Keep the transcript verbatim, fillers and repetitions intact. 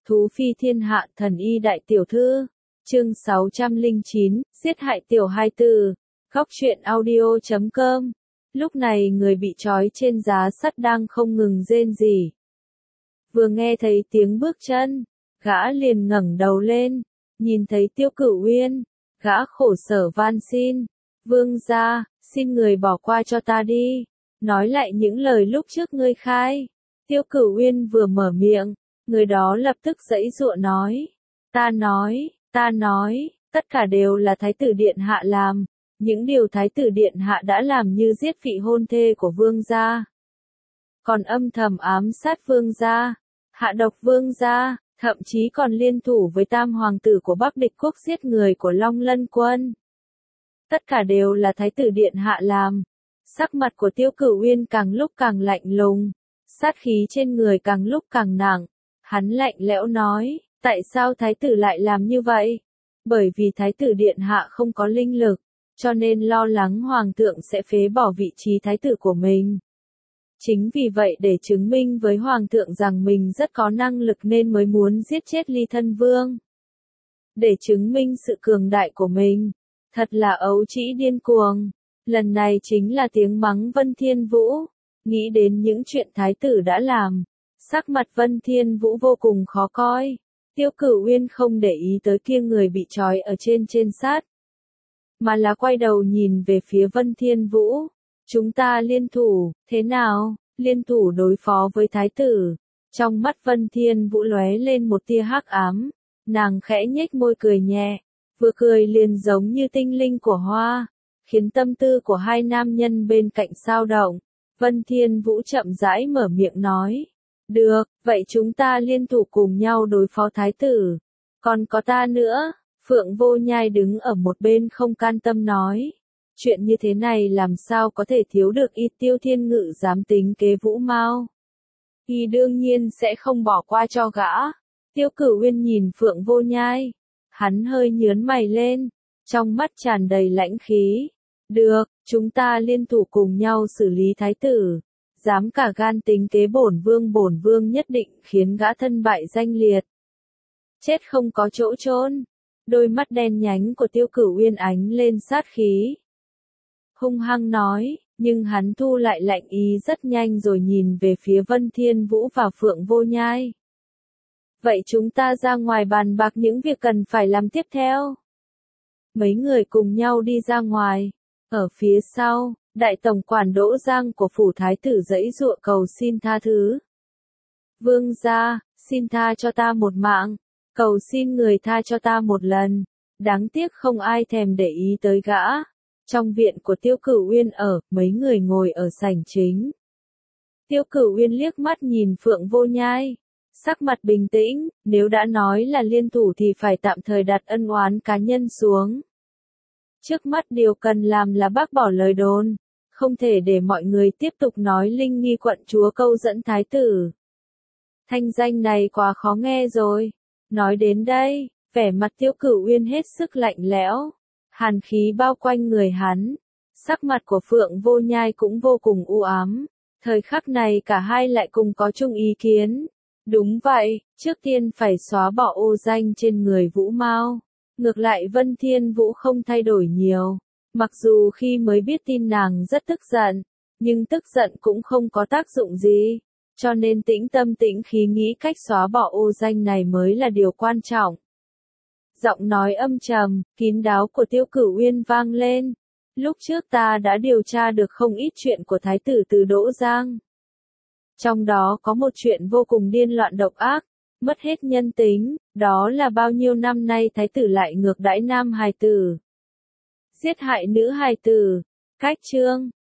Thú phi thiên hạ thần y đại tiểu thư. Chương sáu trăm lẻ chín, giết hại tiểu hài tử. Góc truyện audio chấm com. Lúc này người bị trói trên giá sắt đang không ngừng rên rỉ. Vừa nghe thấy tiếng bước chân, gã liền ngẩng đầu lên, nhìn thấy Tiêu Cửu Uyên, gã khổ sở van xin, "Vương gia, xin người bỏ qua cho ta đi, nói lại những lời lúc trước ngươi khai." Tiêu Cửu Uyên vừa mở miệng, người đó lập tức giãy giụa nói, "Ta nói, ta nói, tất cả đều là Thái tử điện hạ làm, những điều Thái tử điện hạ đã làm như giết vị hôn thê của vương gia, còn âm thầm ám sát vương gia, hạ độc vương gia, thậm chí còn liên thủ với tam hoàng tử của Bắc Địch quốc giết người của Long Lân quân. Tất cả đều là Thái tử điện hạ làm." Sắc mặt của Tiêu Cửu Uyên càng lúc càng lạnh lùng, sát khí trên người càng lúc càng nặng, hắn lạnh lẽo nói, "Tại sao Thái tử lại làm như vậy? Bởi vì Thái tử điện hạ không có linh lực, cho nên lo lắng hoàng thượng sẽ phế bỏ vị trí thái tử của mình. Chính vì vậy để chứng minh với hoàng thượng rằng mình rất có năng lực nên mới muốn giết chết Ly Thân Vương. Để chứng minh sự cường đại của mình, thật là ấu trĩ điên cuồng." Lần này chính là tiếng mắng Vân Thiên Vũ, nghĩ đến những chuyện thái tử đã làm, sắc mặt Vân Thiên Vũ vô cùng khó coi. Tiêu Cửu Uyên không để ý tới kia người bị trói ở trên trên sát, mà là quay đầu nhìn về phía Vân Thiên Vũ, "Chúng ta liên thủ, thế nào, liên thủ đối phó với thái tử?" Trong mắt Vân Thiên Vũ lóe lên một tia hắc ám, nàng khẽ nhếch môi cười nhẹ, vừa cười liền giống như tinh linh của hoa, khiến tâm tư của hai nam nhân bên cạnh xao động. Vân Thiên Vũ chậm rãi mở miệng nói, "Được, vậy chúng ta liên thủ cùng nhau đối phó thái tử. Còn có ta nữa." Phượng Vô Nhai đứng ở một bên không can tâm nói, "Chuyện như thế này làm sao có thể thiếu được y Tiêu Thiên Ngự dám tính kế Vũ Mao. Y đương nhiên sẽ không bỏ qua cho gã." Tiêu Cửu Uyên nhìn Phượng Vô Nhai, hắn hơi nhướng mày lên, trong mắt tràn đầy lãnh khí. "Được, chúng ta liên thủ cùng nhau xử lý thái tử. Dám cả gan tính kế bổn vương bổn vương nhất định khiến gã thân bại danh liệt. Chết không có chỗ chôn." Đôi mắt đen nhánh của Tiêu Cửu Uyên ánh lên sát khí, hung hăng nói, nhưng hắn thu lại lạnh ý rất nhanh rồi nhìn về phía Vân Thiên Vũ và Phượng Vô Nhai. "Vậy chúng ta ra ngoài bàn bạc những việc cần phải làm tiếp theo." Mấy người cùng nhau đi ra ngoài. Ở phía sau, đại tổng quản Đỗ Giang của phủ thái tử giãy giụa cầu xin tha thứ. "Vương gia, xin tha cho ta một mạng, cầu xin người tha cho ta một lần." Đáng tiếc không ai thèm để ý tới gã. Trong viện của Tiêu Cửu Uyên ở, mấy người ngồi ở sảnh chính. Tiêu Cửu Uyên liếc mắt nhìn Phượng Vô Nhai, sắc mặt bình tĩnh, nếu đã nói là liên thủ thì phải tạm thời đặt ân oán cá nhân xuống. Trước mắt điều cần làm là bác bỏ lời đồn, không thể để mọi người tiếp tục nói Linh Nghi quận chúa câu dẫn thái tử. Thanh danh này quá khó nghe rồi. Nói đến đây, vẻ mặt Tiêu Cửu Uyên hết sức lạnh lẽo, hàn khí bao quanh người hắn. Sắc mặt của Phượng Vô Nhai cũng vô cùng u ám. Thời khắc này cả hai lại cùng có chung ý kiến. Đúng vậy, trước tiên phải xóa bỏ ô danh trên người Vũ Mao. Ngược lại Vân Thiên Vũ không thay đổi nhiều. Mặc dù khi mới biết tin nàng rất tức giận, nhưng tức giận cũng không có tác dụng gì. Cho nên tĩnh tâm tĩnh khí nghĩ cách xóa bỏ ô danh này mới là điều quan trọng. Giọng nói âm trầm, kín đáo của Tiêu Cửu Uyên vang lên. "Lúc trước ta đã điều tra được không ít chuyện của thái tử từ Đỗ Giang. Trong đó có một chuyện vô cùng điên loạn độc ác, mất hết nhân tính, đó là bao nhiêu năm nay thái tử lại ngược đãi nam hài tử, giết hại nữ hài tử." Cách chương